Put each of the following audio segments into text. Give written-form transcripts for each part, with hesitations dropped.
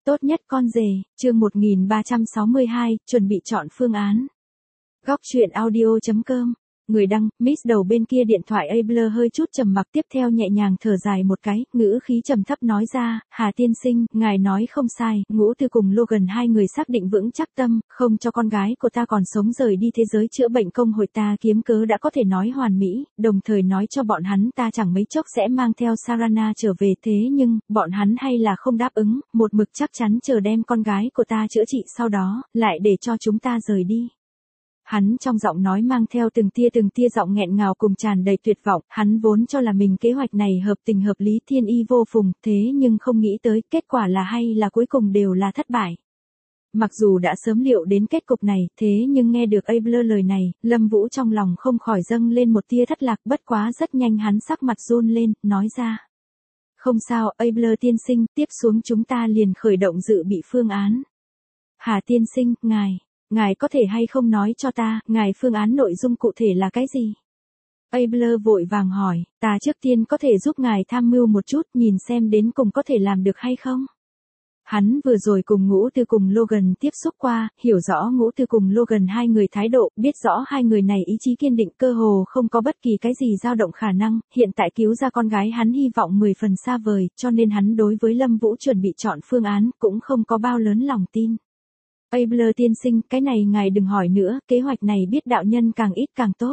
Tốt nhất con rể, chương 1362, chuẩn bị chọn phương án. Góc truyện audio.com. Người đăng, Miss đầu bên kia điện thoại Abler hơi chút trầm mặc, tiếp theo nhẹ nhàng thở dài một cái, ngữ khí trầm thấp nói ra, Hà tiên sinh, ngài nói không sai, Ngũ Tư cùng Logan hai người xác định vững chắc tâm, không cho con gái của ta còn sống rời đi thế giới chữa bệnh công hội ta kiếm cớ đã có thể nói hoàn mỹ, đồng thời nói cho bọn hắn ta chẳng mấy chốc sẽ mang theo Sarana trở về, thế nhưng, bọn hắn hay là không đáp ứng, một mực chắc chắn chờ đem con gái của ta chữa trị sau đó, lại để cho chúng ta rời đi. Hắn trong giọng nói mang theo từng tia giọng nghẹn ngào cùng tràn đầy tuyệt vọng, hắn vốn cho là mình kế hoạch này hợp tình hợp lý thiên y vô phùng, thế nhưng không nghĩ tới kết quả là hay là cuối cùng đều là thất bại. Mặc dù đã sớm liệu đến kết cục này, thế nhưng nghe được Abler lời này, Lâm Vũ trong lòng không khỏi dâng lên một tia thất lạc, bất quá rất nhanh hắn sắc mặt run lên, nói ra. Không sao, Abler tiên sinh, tiếp xuống chúng ta liền khởi động dự bị phương án. Hà tiên sinh, ngài có thể hay không nói cho ta, ngài phương án nội dung cụ thể là cái gì? Abler vội vàng hỏi, ta trước tiên có thể giúp ngài tham mưu một chút, nhìn xem đến cùng có thể làm được hay không? Hắn vừa rồi cùng Ngũ Tư cùng Logan tiếp xúc qua, hiểu rõ Ngũ Tư cùng Logan hai người thái độ, biết rõ hai người này ý chí kiên định, cơ hồ không có bất kỳ cái gì dao động khả năng, hiện tại cứu ra con gái hắn hy vọng 10 phần xa vời, cho nên hắn đối với Lâm Vũ chuẩn bị chọn phương án, cũng không có bao lớn lòng tin. Abler tiên sinh, cái này ngài đừng hỏi nữa, kế hoạch này biết đạo nhân càng ít càng tốt.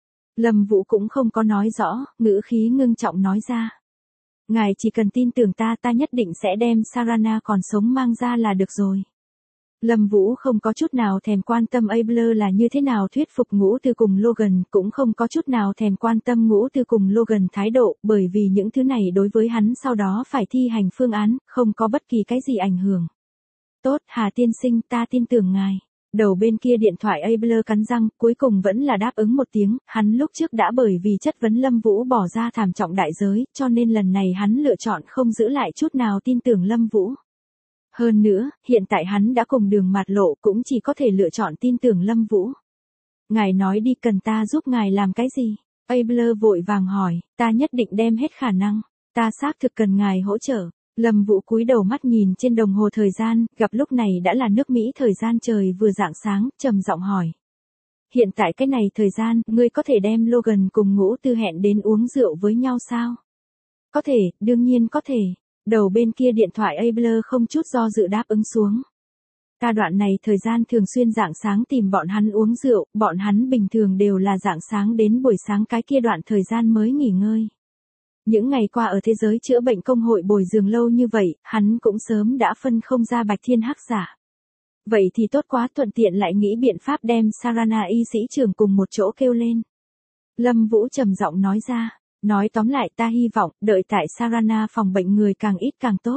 Lâm Vũ cũng không có nói rõ, ngữ khí ngưng trọng nói ra. Ngài chỉ cần tin tưởng ta, ta nhất định sẽ đem Sarana còn sống mang ra là được rồi. Lâm Vũ không có chút nào thèm quan tâm Abler là như thế nào thuyết phục Ngũ Tư cùng Logan, cũng không có chút nào thèm quan tâm Ngũ Tư cùng Logan thái độ, bởi vì những thứ này đối với hắn sau đó phải thi hành phương án, không có bất kỳ cái gì ảnh hưởng. Tốt, Hà tiên sinh, ta tin tưởng ngài. Đầu bên kia điện thoại Abler cắn răng, cuối cùng vẫn là đáp ứng một tiếng, hắn lúc trước đã bởi vì chất vấn Lâm Vũ bỏ ra thảm trọng đại giới, cho nên lần này hắn lựa chọn không giữ lại chút nào tin tưởng Lâm Vũ. Hơn nữa, hiện tại hắn đã cùng đường mạt lộ, cũng chỉ có thể lựa chọn tin tưởng Lâm Vũ. Ngài nói đi, cần ta giúp ngài làm cái gì? Abler vội vàng hỏi, ta nhất định đem hết khả năng, ta xác thực cần ngài hỗ trợ. Lâm Vũ cúi đầu mắt nhìn trên đồng hồ thời gian, gặp lúc này đã là nước Mỹ thời gian trời vừa rạng sáng, trầm giọng hỏi. Hiện tại cái này thời gian, ngươi có thể đem Logan cùng Ngũ Tư hẹn đến uống rượu với nhau sao? Có thể, đương nhiên có thể. Đầu bên kia điện thoại Abler không chút do dự đáp ứng xuống. Ta đoạn này thời gian thường xuyên rạng sáng tìm bọn hắn uống rượu, bọn hắn bình thường đều là rạng sáng đến buổi sáng cái kia đoạn thời gian mới nghỉ ngơi. Những ngày qua ở thế giới chữa bệnh công hội bồi giường lâu như vậy, hắn cũng sớm đã phân không ra bạch thiên hắc giả. Vậy thì tốt quá, thuận tiện lại nghĩ biện pháp đem Sarana y sĩ trưởng cùng một chỗ kêu lên. Lâm Vũ trầm giọng nói ra, nói tóm lại ta hy vọng, đợi tại Sarana phòng bệnh người càng ít càng tốt.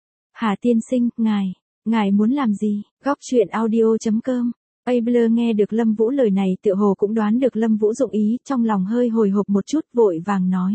Hà tiên sinh, ngài muốn làm gì? Góc truyện audio.com. Abler nghe được Lâm Vũ lời này tựa hồ cũng đoán được Lâm Vũ dụng ý, trong lòng hơi hồi hộp một chút, vội vàng nói.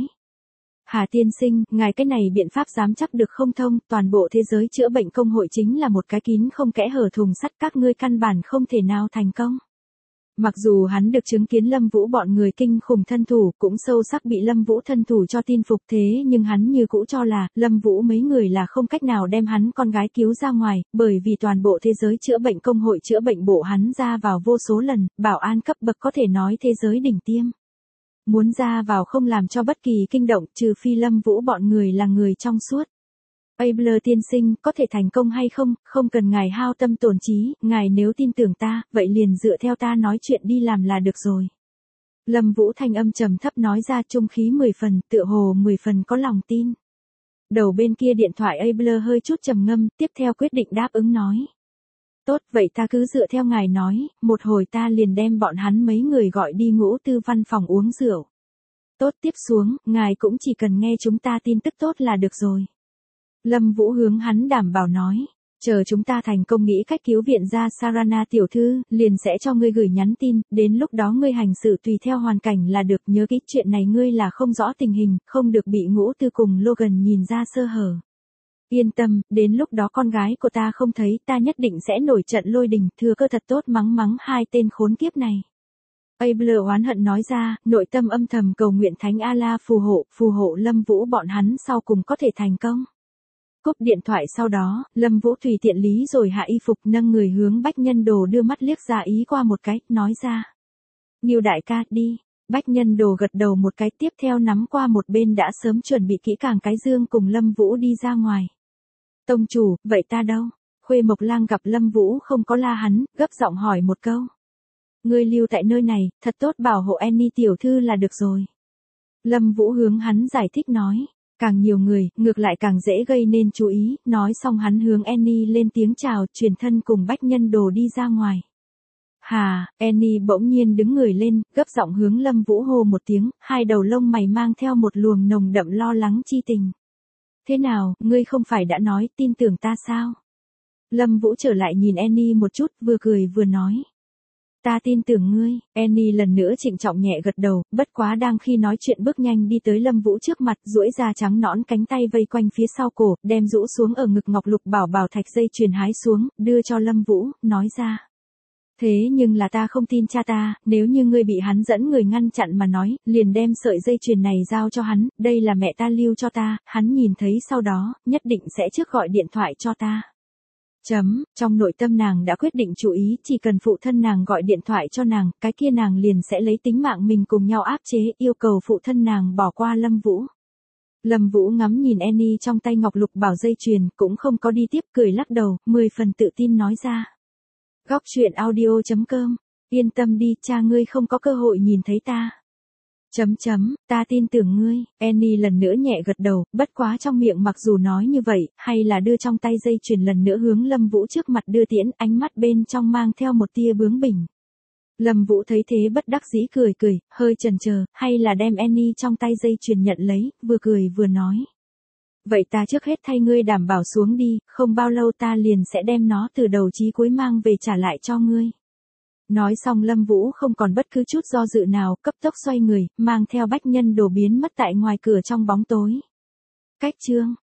Hà tiên sinh, ngài cái này biện pháp dám chắc được không thông, toàn bộ thế giới chữa bệnh công hội chính là một cái kín không kẽ hở thùng sắt, các ngươi căn bản không thể nào thành công. Mặc dù hắn được chứng kiến Lâm Vũ bọn người kinh khủng thân thủ, cũng sâu sắc bị Lâm Vũ thân thủ cho tin phục, thế nhưng hắn như cũ cho là, Lâm Vũ mấy người là không cách nào đem hắn con gái cứu ra ngoài, bởi vì toàn bộ thế giới chữa bệnh công hội chữa bệnh bộ hắn ra vào vô số lần, bảo an cấp bậc có thể nói thế giới đỉnh tiêm. Muốn ra vào không làm cho bất kỳ kinh động, trừ phi Lâm Vũ bọn người là người trong suốt. Abler tiên sinh, có thể thành công hay không, không cần ngài hao tâm tổn trí, ngài nếu tin tưởng ta, vậy liền dựa theo ta nói chuyện đi làm là được rồi. Lâm Vũ thanh âm trầm thấp nói ra, trung khí 10 phần, tựa hồ 10 phần có lòng tin. Đầu bên kia điện thoại Abler hơi chút trầm ngâm, tiếp theo quyết định đáp ứng nói. Tốt, vậy ta cứ dựa theo ngài nói, một hồi ta liền đem bọn hắn mấy người gọi đi Ngũ Tư văn phòng uống rượu. Tốt, tiếp xuống, ngài cũng chỉ cần nghe chúng ta tin tức tốt là được rồi. Lâm Vũ hướng hắn đảm bảo nói, chờ chúng ta thành công nghĩ cách cứu viện ra Sarana tiểu thư, liền sẽ cho ngươi gửi nhắn tin, đến lúc đó ngươi hành xử tùy theo hoàn cảnh là được, nhớ kỹ chuyện này ngươi là không rõ tình hình, không được bị Ngũ Tư cùng Logan nhìn ra sơ hở. Yên tâm, đến lúc đó con gái của ta không thấy, ta nhất định sẽ nổi trận lôi đình, thừa cơ thật tốt mắng hai tên khốn kiếp này. Abler oán hận nói ra, nội tâm âm thầm cầu nguyện Thánh A-la phù hộ Lâm Vũ bọn hắn sau cùng có thể thành công. Cúp điện thoại sau đó, Lâm Vũ tùy tiện lý rồi hạ y phục nâng người hướng Bách Nhân Đồ đưa mắt liếc ra ý qua một cái, nói ra. Ngưu đại ca, đi. Bách Nhân Đồ gật đầu một cái tiếp theo nắm qua một bên đã sớm chuẩn bị kỹ càng cái dương cùng Lâm Vũ đi ra ngoài. Tông chủ, vậy ta đâu? Khuê Mộc Lang gặp Lâm Vũ không có la hắn, gấp giọng hỏi một câu. Ngươi lưu tại nơi này, thật tốt bảo hộ Annie tiểu thư là được rồi. Lâm Vũ hướng hắn giải thích nói. Càng nhiều người, ngược lại càng dễ gây nên chú ý, nói xong hắn hướng Annie lên tiếng chào, truyền thân cùng Bách Nhân Đồ đi ra ngoài. Hà, Annie bỗng nhiên đứng người lên, gấp giọng hướng Lâm Vũ hô một tiếng, hai đầu lông mày mang theo một luồng nồng đậm lo lắng chi tình. Thế nào, ngươi không phải đã nói tin tưởng ta sao? Lâm Vũ trở lại nhìn Annie một chút, vừa cười vừa nói. Ta tin tưởng ngươi. Annie lần nữa trịnh trọng nhẹ gật đầu, bất quá đang khi nói chuyện bước nhanh đi tới Lâm Vũ trước mặt, duỗi ra trắng nõn cánh tay vây quanh phía sau cổ, đem rũ xuống ở ngực ngọc lục bảo bảo thạch dây chuyền hái xuống, đưa cho Lâm Vũ, nói ra. Thế nhưng là ta không tin cha ta, nếu như ngươi bị hắn dẫn người ngăn chặn mà nói, liền đem sợi dây chuyền này giao cho hắn, đây là mẹ ta lưu cho ta, hắn nhìn thấy sau đó, nhất định sẽ trước gọi điện thoại cho ta. Trong nội tâm nàng đã quyết định chú ý, chỉ cần phụ thân nàng gọi điện thoại cho nàng, cái kia nàng liền sẽ lấy tính mạng mình cùng nhau áp chế, yêu cầu phụ thân nàng bỏ qua Lâm Vũ. Lâm Vũ ngắm nhìn Annie trong tay ngọc lục bảo dây chuyền, cũng không có đi tiếp, cười lắc đầu, 10 phần tự tin nói ra. Góc truyện audio.com, yên tâm đi, cha ngươi không có cơ hội nhìn thấy ta. Ta tin tưởng ngươi. Annie lần nữa nhẹ gật đầu, bất quá trong miệng mặc dù nói như vậy, hay là đưa trong tay dây chuyền lần nữa hướng Lâm Vũ trước mặt đưa tiễn, ánh mắt bên trong mang theo một tia bướng bỉnh. Lâm Vũ thấy thế bất đắc dĩ cười cười, hơi chần chờ, hay là đem Annie trong tay dây chuyền nhận lấy, vừa cười vừa nói. Vậy ta trước hết thay ngươi đảm bảo xuống đi, không bao lâu ta liền sẽ đem nó từ đầu chí cuối mang về trả lại cho ngươi. Nói xong Lâm Vũ không còn bất cứ chút do dự nào, cấp tốc xoay người, mang theo Bách Nhân Đồ biến mất tại ngoài cửa trong bóng tối. Cách chương